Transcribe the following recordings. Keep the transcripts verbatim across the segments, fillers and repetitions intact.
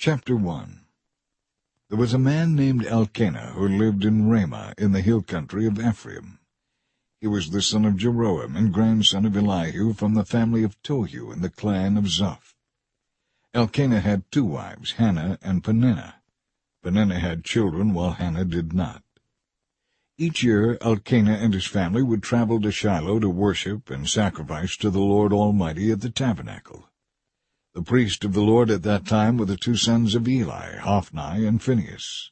Chapter one. There was a man named Elkanah who lived in Ramah in the hill country of Ephraim. He was the son of Jeroham and grandson of Elihu from the family of Tohu in the clan of Zoph. Elkanah had two wives, Hannah and Peninnah. Peninnah had children while Hannah did not. Each year Elkanah and his family would travel to Shiloh to worship and sacrifice to the Lord Almighty at the tabernacle. The priest of the Lord at that time were the two sons of Eli, Hophni and Phinehas.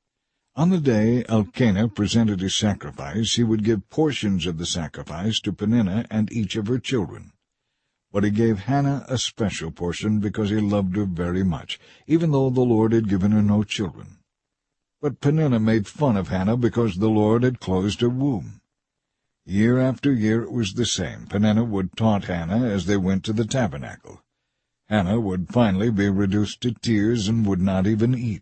On the day Elkanah presented his sacrifice, he would give portions of the sacrifice to Peninnah and each of her children. But he gave Hannah a special portion because he loved her very much, even though the Lord had given her no children. But Peninnah made fun of Hannah because the Lord had closed her womb. Year after year it was the same. Peninnah would taunt Hannah as they went to the tabernacle. Hannah would finally be reduced to tears and would not even eat.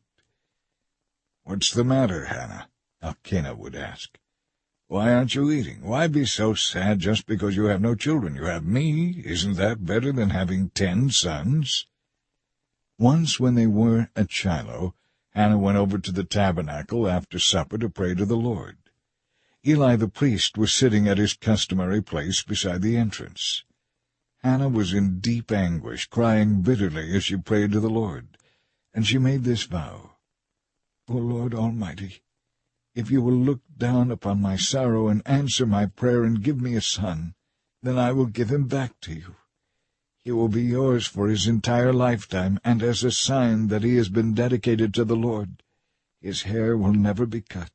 "What's the matter, Hannah?" Elkanah would ask. "Why aren't you eating? Why be so sad just because you have no children? You have me. Isn't that better than having ten sons?" Once when they were at Shiloh, Hannah went over to the tabernacle after supper to pray to the Lord. Eli the priest was sitting at his customary place beside the entrance. Hannah was in deep anguish, crying bitterly as she prayed to the Lord, and she made this vow: "O Lord Almighty, if you will look down upon my sorrow and answer my prayer and give me a son, then I will give him back to you. He will be yours for his entire lifetime, and as a sign that he has been dedicated to the Lord, his hair will never be cut."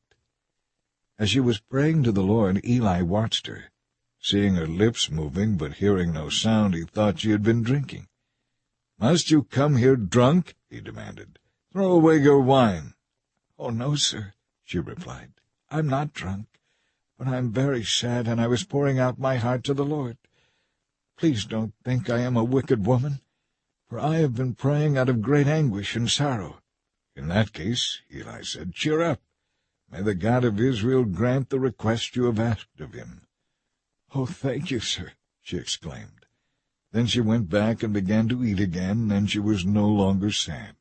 As she was praying to the Lord, Eli watched her. Seeing her lips moving, but hearing no sound, he thought she had been drinking. "Must you come here drunk?" he demanded. "Throw away your wine." "Oh, no, sir," she replied. "I'm not drunk, but I'm very sad, and I was pouring out my heart to the Lord. Please don't think I am a wicked woman, for I have been praying out of great anguish and sorrow." "In that case," Eli said, "cheer up. May the God of Israel grant the request you have asked of him." "Oh, thank you, sir," she exclaimed. Then she went back and began to eat again, and she was no longer sad.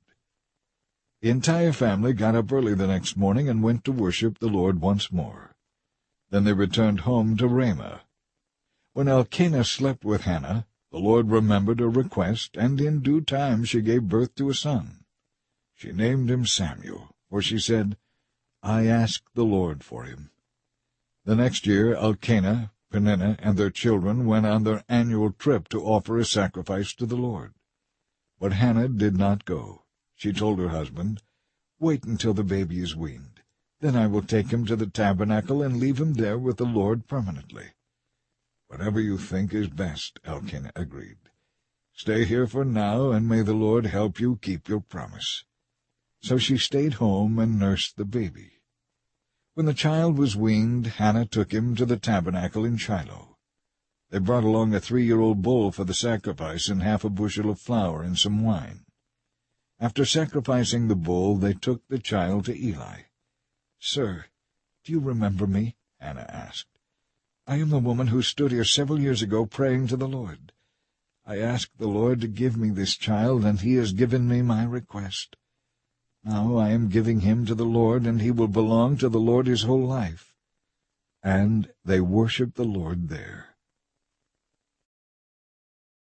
The entire family got up early the next morning and went to worship the Lord once more. Then they returned home to Ramah. When Elkanah slept with Hannah, the Lord remembered her request, and in due time she gave birth to a son. She named him Samuel, for she said, "I asked the Lord for him." The next year Elkanah, Peninnah, and their children went on their annual trip to offer a sacrifice to the Lord. But Hannah did not go. She told her husband, "Wait until the baby is weaned. Then I will take him to the tabernacle and leave him there with the Lord permanently." "Whatever you think is best," Elkanah agreed. "Stay here for now, and may the Lord help you keep your promise." So she stayed home and nursed the baby. When the child was weaned, Hannah took him to the tabernacle in Shiloh. They brought along a three-year-old bull for the sacrifice and half a bushel of flour and some wine. After sacrificing the bull, they took the child to Eli. "Sir, do you remember me?" Hannah asked. "I am the woman who stood here several years ago praying to the Lord. I asked the Lord to give me this child, and he has given me my request. Now I am giving him to the Lord, and he will belong to the Lord his whole life." And they worshipped the Lord there.